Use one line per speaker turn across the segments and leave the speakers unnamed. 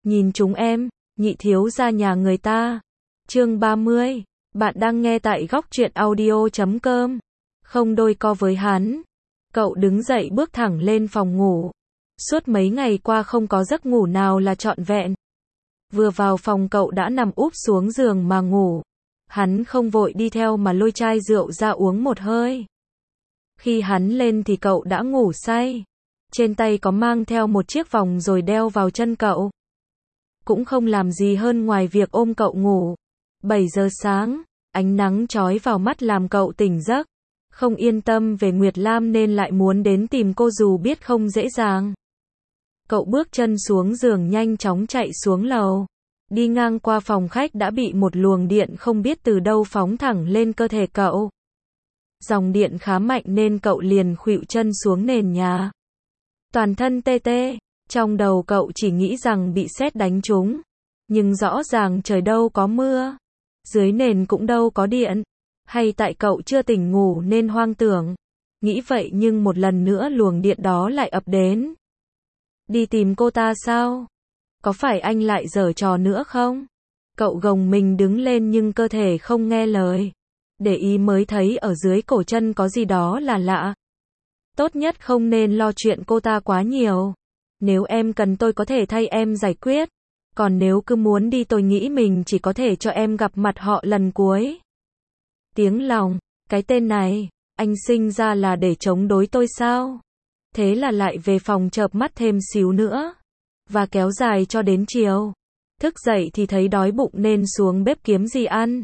Nhìn chúng em, nhị thiếu gia nhà người ta. Chương 30. Bạn đang nghe tại góc truyện audio.com. Không đôi co với hắn. Cậu đứng dậy bước thẳng lên phòng ngủ. Suốt mấy ngày qua không có giấc ngủ nào là trọn vẹn. Vừa vào phòng cậu đã nằm úp xuống giường mà ngủ. Hắn không vội đi theo mà lôi chai rượu ra uống một hơi. Khi hắn lên thì cậu đã ngủ say. Trên tay có mang theo một chiếc vòng rồi đeo vào chân cậu. Cũng không làm gì hơn ngoài việc ôm cậu ngủ. 7 giờ sáng, ánh nắng chói vào mắt làm cậu tỉnh giấc. Không yên tâm về Nguyệt Lam nên lại muốn đến tìm cô dù biết không dễ dàng. Cậu bước chân xuống giường nhanh chóng chạy xuống lầu. Đi ngang qua phòng khách đã bị một luồng điện không biết từ đâu phóng thẳng lên cơ thể cậu. Dòng điện khá mạnh nên cậu liền khuỵu chân xuống nền nhà. Toàn thân tê tê, trong đầu cậu chỉ nghĩ rằng bị sét đánh trúng. Nhưng rõ ràng trời đâu có mưa, dưới nền cũng đâu có điện. Hay tại cậu chưa tỉnh ngủ nên hoang tưởng. Nghĩ vậy nhưng một lần nữa luồng điện đó lại ập đến. Đi tìm cô ta sao? Có phải anh lại giở trò nữa không? Cậu gồng mình đứng lên nhưng cơ thể không nghe lời. Để ý mới thấy ở dưới cổ chân có gì đó là lạ. Tốt nhất không nên lo chuyện cô ta quá nhiều. Nếu em cần tôi có thể thay em giải quyết. Còn nếu cứ muốn đi tôi nghĩ mình chỉ có thể cho em gặp mặt họ lần cuối. Tiếng lòng, cái tên này, anh sinh ra là để chống đối tôi sao? Thế là lại về phòng chợp mắt thêm xíu nữa. Và kéo dài cho đến chiều. Thức dậy thì thấy đói bụng nên xuống bếp kiếm gì ăn.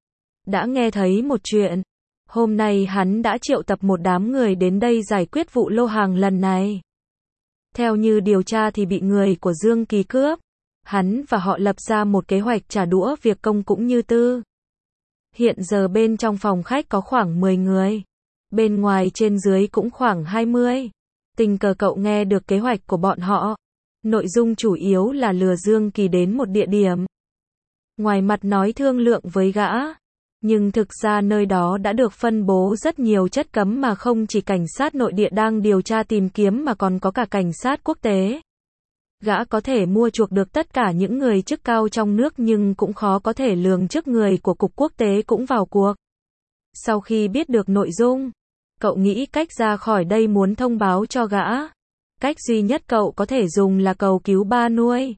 Đã nghe thấy một chuyện. Hôm nay hắn đã triệu tập một đám người đến đây giải quyết vụ lô hàng lần này. Theo như điều tra thì bị người của Dương Kỳ cướp. Hắn và họ lập ra một kế hoạch trả đũa việc công cũng như tư. Hiện giờ bên trong phòng khách có khoảng 10 người. Bên ngoài trên dưới cũng khoảng 20. Tình cờ cậu nghe được kế hoạch của bọn họ. Nội dung chủ yếu là lừa Dương Kỳ đến một địa điểm. Ngoài mặt nói thương lượng với gã. Nhưng thực ra nơi đó đã được phân bố rất nhiều chất cấm mà không chỉ cảnh sát nội địa đang điều tra tìm kiếm mà còn có cả cảnh sát quốc tế. Gã có thể mua chuộc được tất cả những người chức cao trong nước nhưng cũng khó có thể lường trước người của cục quốc tế cũng vào cuộc. Sau khi biết được nội dung, cậu nghĩ cách ra khỏi đây muốn thông báo cho gã. Cách duy nhất cậu có thể dùng là cầu cứu ba nuôi.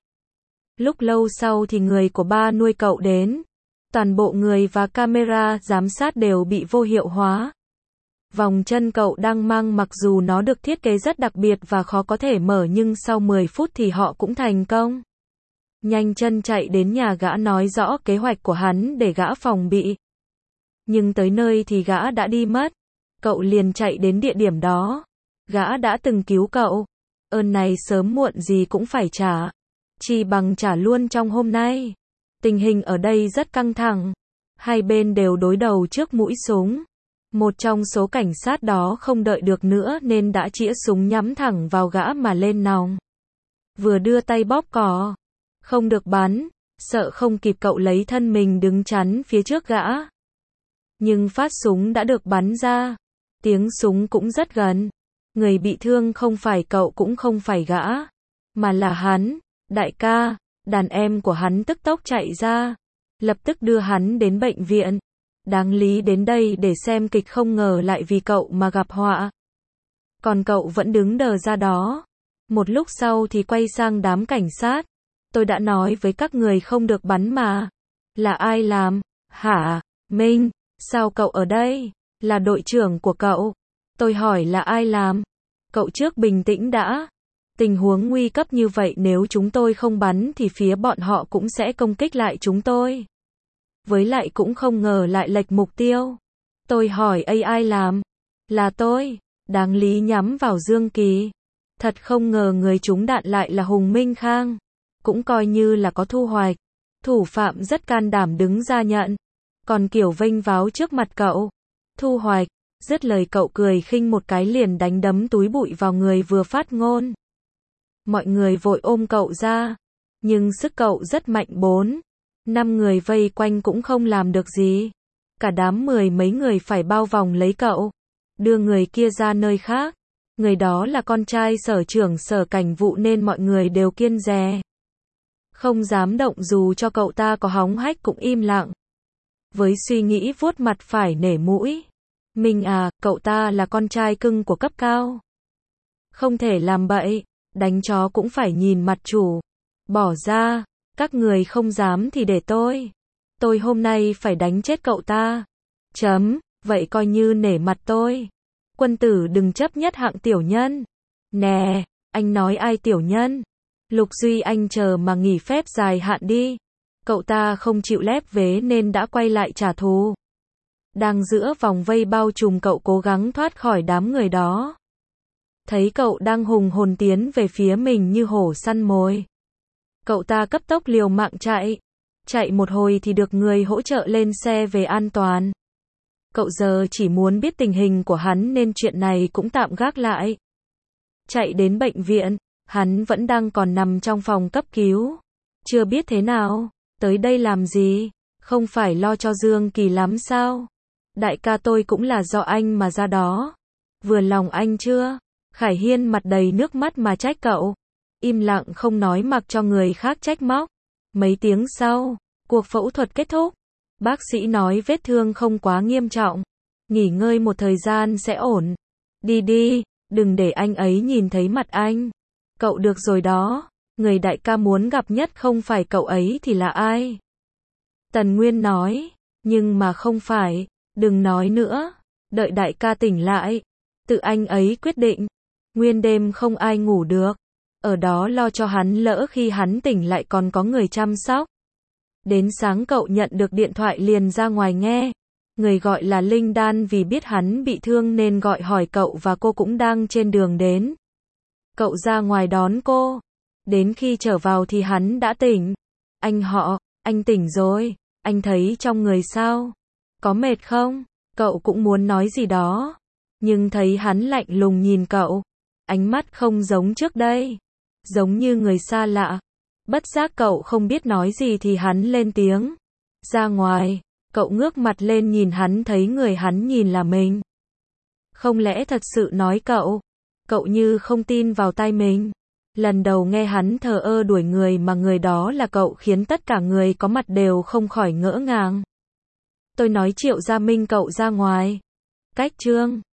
Lúc lâu sau thì người của ba nuôi cậu đến. Toàn bộ người và camera giám sát đều bị vô hiệu hóa. Vòng chân cậu đang mang mặc dù nó được thiết kế rất đặc biệt và khó có thể mở nhưng sau 10 phút thì họ cũng thành công. Nhanh chân chạy đến nhà gã nói rõ kế hoạch của hắn để gã phòng bị. Nhưng tới nơi thì gã đã đi mất. Cậu liền chạy đến địa điểm đó. Gã đã từng cứu cậu. Ơn này sớm muộn gì cũng phải trả. Chỉ bằng trả luôn trong hôm nay. Tình hình ở đây rất căng thẳng. Hai bên đều đối đầu trước mũi súng. Một trong số cảnh sát đó không đợi được nữa nên đã chĩa súng nhắm thẳng vào gã mà lên nòng. Vừa đưa tay bóp cò. Không được bắn. Sợ không kịp cậu lấy thân mình đứng chắn phía trước gã. Nhưng phát súng đã được bắn ra. Tiếng súng cũng rất gần. Người bị thương không phải cậu cũng không phải gã. Mà là hắn. Đại ca. Đàn em của hắn tức tốc chạy ra. Lập tức đưa hắn đến bệnh viện. Đáng lý đến đây để xem kịch không ngờ lại vì cậu mà gặp họa. Còn cậu vẫn đứng đờ ra đó. Một lúc sau thì quay sang đám cảnh sát. Tôi đã nói với các người không được bắn mà. Là ai làm? Hả? Minh, sao cậu ở đây? Là đội trưởng của cậu. Tôi hỏi là ai làm? Cậu trước bình tĩnh đã. Tình huống nguy cấp như vậy nếu chúng tôi không bắn thì phía bọn họ cũng sẽ công kích lại chúng tôi. Với lại cũng không ngờ lại lệch mục tiêu. Tôi hỏi ai làm? Là tôi. Đáng lý nhắm vào Dương Kỳ. Thật không ngờ người trúng đạn lại là Hùng Minh Khang. Cũng coi như là có thu hoạch. Thủ phạm rất can đảm đứng ra nhận. Còn kiểu vênh váo trước mặt cậu. Thu hoạch. Dứt lời cậu cười khinh một cái liền đánh đấm túi bụi vào người vừa phát ngôn. Mọi người vội ôm cậu ra. Nhưng sức cậu rất mạnh 4-5 người vây quanh cũng không làm được gì. Cả đám 10 mấy người phải bao vòng lấy cậu. Đưa người kia ra nơi khác. Người đó là con trai sở trưởng sở cảnh vụ nên mọi người đều kiêng dè. Không dám động dù cho cậu ta có hóng hách cũng im lặng. Với suy nghĩ vuốt mặt phải nể mũi. Mình à, cậu ta là con trai cưng của cấp cao. Không thể làm bậy, đánh chó cũng phải nhìn mặt chủ. Bỏ ra, các người không dám thì để tôi. Tôi hôm nay phải đánh chết cậu ta. Vậy coi như nể mặt tôi. Quân tử đừng chấp nhất hạng tiểu nhân. Nè, anh nói ai tiểu nhân? Lục Duy anh chờ mà nghỉ phép dài hạn đi. Cậu ta không chịu lép vế nên đã quay lại trả thù. Đang giữa vòng vây bao trùm cậu cố gắng thoát khỏi đám người đó. Thấy cậu đang hùng hồn tiến về phía mình như hổ săn mồi. Cậu ta cấp tốc liều mạng chạy. Chạy một hồi thì được người hỗ trợ lên xe về an toàn. Cậu giờ chỉ muốn biết tình hình của hắn nên chuyện này cũng tạm gác lại. Chạy đến bệnh viện, hắn vẫn đang còn nằm trong phòng cấp cứu. Chưa biết thế nào, tới đây làm gì, không phải lo cho Dương Kỳ lắm sao? Đại ca tôi cũng là do anh mà ra đó. Vừa lòng anh chưa? Khải Hiên mặt đầy nước mắt mà trách cậu. Im lặng không nói mặc cho người khác trách móc. Mấy tiếng sau, cuộc phẫu thuật kết thúc. Bác sĩ nói vết thương không quá nghiêm trọng. Nghỉ ngơi một thời gian sẽ ổn. Đi đi, đừng để anh ấy nhìn thấy mặt anh. Cậu được rồi đó. Người đại ca muốn gặp nhất không phải cậu ấy thì là ai? Tần Nguyên nói. Nhưng mà không phải. Đừng nói nữa. Đợi đại ca tỉnh lại. Tự anh ấy quyết định. Nguyên đêm không ai ngủ được. Ở đó lo cho hắn lỡ khi hắn tỉnh lại còn có người chăm sóc. Đến sáng cậu nhận được điện thoại liền ra ngoài nghe. Người gọi là Linh Đan vì biết hắn bị thương nên gọi hỏi cậu và cô cũng đang trên đường đến. Cậu ra ngoài đón cô. Đến khi trở vào thì hắn đã tỉnh. Anh tỉnh rồi. Anh thấy trong người sao? Có mệt không? Cậu cũng muốn nói gì đó. Nhưng thấy hắn lạnh lùng nhìn cậu. Ánh mắt không giống trước đây. Giống như người xa lạ. Bất giác cậu không biết nói gì thì hắn lên tiếng. Ra ngoài, cậu ngước mặt lên nhìn hắn thấy người hắn nhìn là mình. Không lẽ thật sự nói cậu? Cậu như không tin vào tai mình. Lần đầu nghe hắn thờ ơ đuổi người mà người đó là cậu khiến tất cả người có mặt đều không khỏi ngỡ ngàng. Tôi nói Triệu Gia Minh cậu ra ngoài. Cách chương